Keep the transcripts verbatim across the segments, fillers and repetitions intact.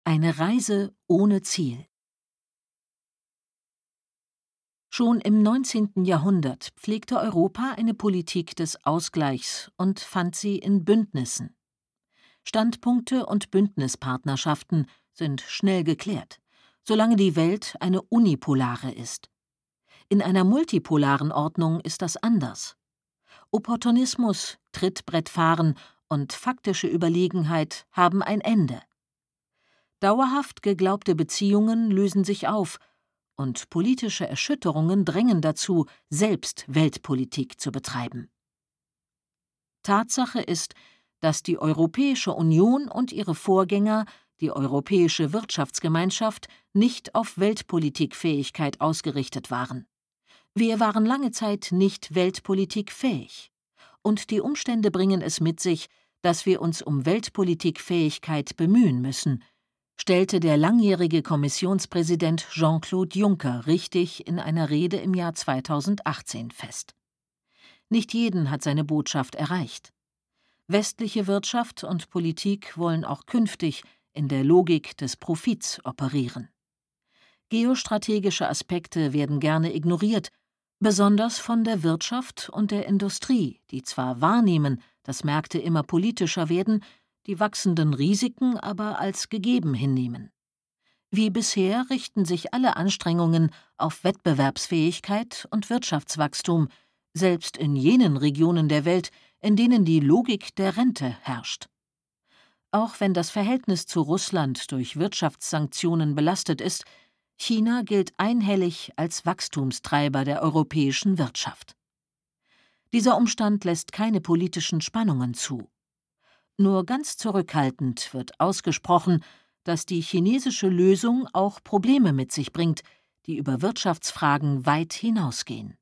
Eine Reise ohne Ziel. Schon im neunzehnten Jahrhundert pflegte Europa eine Politik des Ausgleichs und fand sie in Bündnissen. Standpunkte und Bündnispartnerschaften sind schnell geklärt, solange die Welt eine unipolare ist. In einer multipolaren Ordnung ist das anders. Opportunismus, Trittbrettfahren und faktische Überlegenheit haben ein Ende. Dauerhaft geglaubte Beziehungen lösen sich auf, und politische Erschütterungen drängen dazu, selbst Weltpolitik zu betreiben. Tatsache ist, dass die Europäische Union und ihre Vorgänger, die Europäische Wirtschaftsgemeinschaft, nicht auf Weltpolitikfähigkeit ausgerichtet waren. Wir waren lange Zeit nicht weltpolitikfähig. Und die Umstände bringen es mit sich, dass wir uns um Weltpolitikfähigkeit bemühen müssen, stellte der langjährige Kommissionspräsident Jean-Claude Juncker richtig in einer Rede im Jahr zweitausendachtzehn fest. Nicht jeden hat seine Botschaft erreicht. Westliche Wirtschaft und Politik wollen auch künftig in der Logik des Profits operieren. Geostrategische Aspekte werden gerne ignoriert, besonders von der Wirtschaft und der Industrie, die zwar wahrnehmen, dass Märkte immer politischer werden, die wachsenden Risiken aber als gegeben hinnehmen. Wie bisher richten sich alle Anstrengungen auf Wettbewerbsfähigkeit und Wirtschaftswachstum, selbst in jenen Regionen der Welt, in denen die Logik der Rente herrscht. Auch wenn das Verhältnis zu Russland durch Wirtschaftssanktionen belastet ist, China gilt einhellig als Wachstumstreiber der europäischen Wirtschaft. Dieser Umstand lässt keine politischen Spannungen zu. Nur ganz zurückhaltend wird ausgesprochen, dass die chinesische Lösung auch Probleme mit sich bringt, die über Wirtschaftsfragen weit hinausgehen.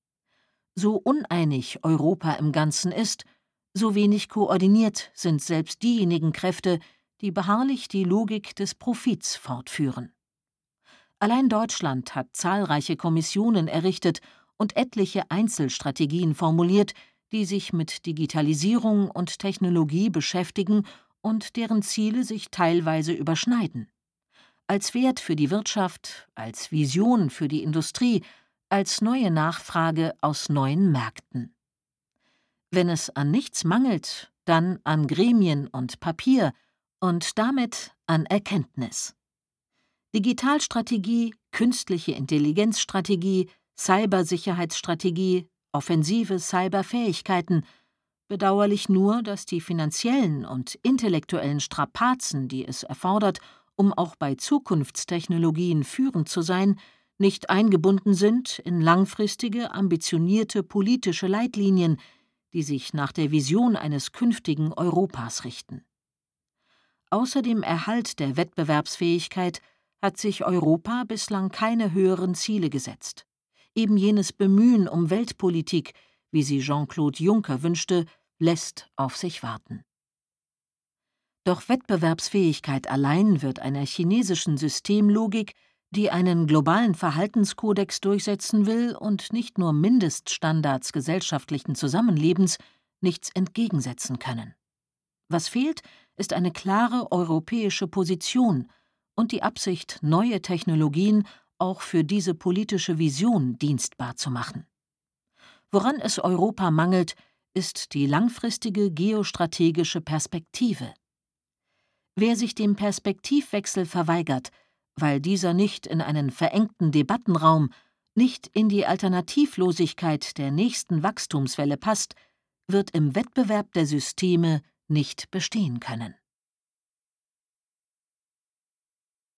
So uneinig Europa im Ganzen ist, so wenig koordiniert sind selbst diejenigen Kräfte, die beharrlich die Logik des Profits fortführen. Allein Deutschland hat zahlreiche Kommissionen errichtet und etliche Einzelstrategien formuliert, die sich mit Digitalisierung und Technologie beschäftigen und deren Ziele sich teilweise überschneiden. Als Wert für die Wirtschaft, als Vision für die Industrie, als neue Nachfrage aus neuen Märkten. Wenn es an nichts mangelt, dann an Gremien und Papier und damit an Erkenntnis. Digitalstrategie, künstliche Intelligenzstrategie, Cybersicherheitsstrategie, offensive Cyberfähigkeiten. Bedauerlich nur, dass die finanziellen und intellektuellen Strapazen, die es erfordert, um auch bei Zukunftstechnologien führend zu sein, nicht eingebunden sind in langfristige, ambitionierte politische Leitlinien, die sich nach der Vision eines künftigen Europas richten. Außer dem Erhalt der Wettbewerbsfähigkeit hat sich Europa bislang keine höheren Ziele gesetzt. Eben jenes Bemühen um Weltpolitik, wie sie Jean-Claude Juncker wünschte, lässt auf sich warten. Doch Wettbewerbsfähigkeit allein wird einer chinesischen Systemlogik, die einen globalen Verhaltenskodex durchsetzen will und nicht nur Mindeststandards gesellschaftlichen Zusammenlebens, nichts entgegensetzen können. Was fehlt, ist eine klare europäische Position und die Absicht, neue Technologien auch für diese politische Vision dienstbar zu machen. Woran es Europa mangelt, ist die langfristige geostrategische Perspektive. Wer sich dem Perspektivwechsel verweigert, weil dieser nicht in einen verengten Debattenraum, nicht in die Alternativlosigkeit der nächsten Wachstumswelle passt, wird im Wettbewerb der Systeme nicht bestehen können.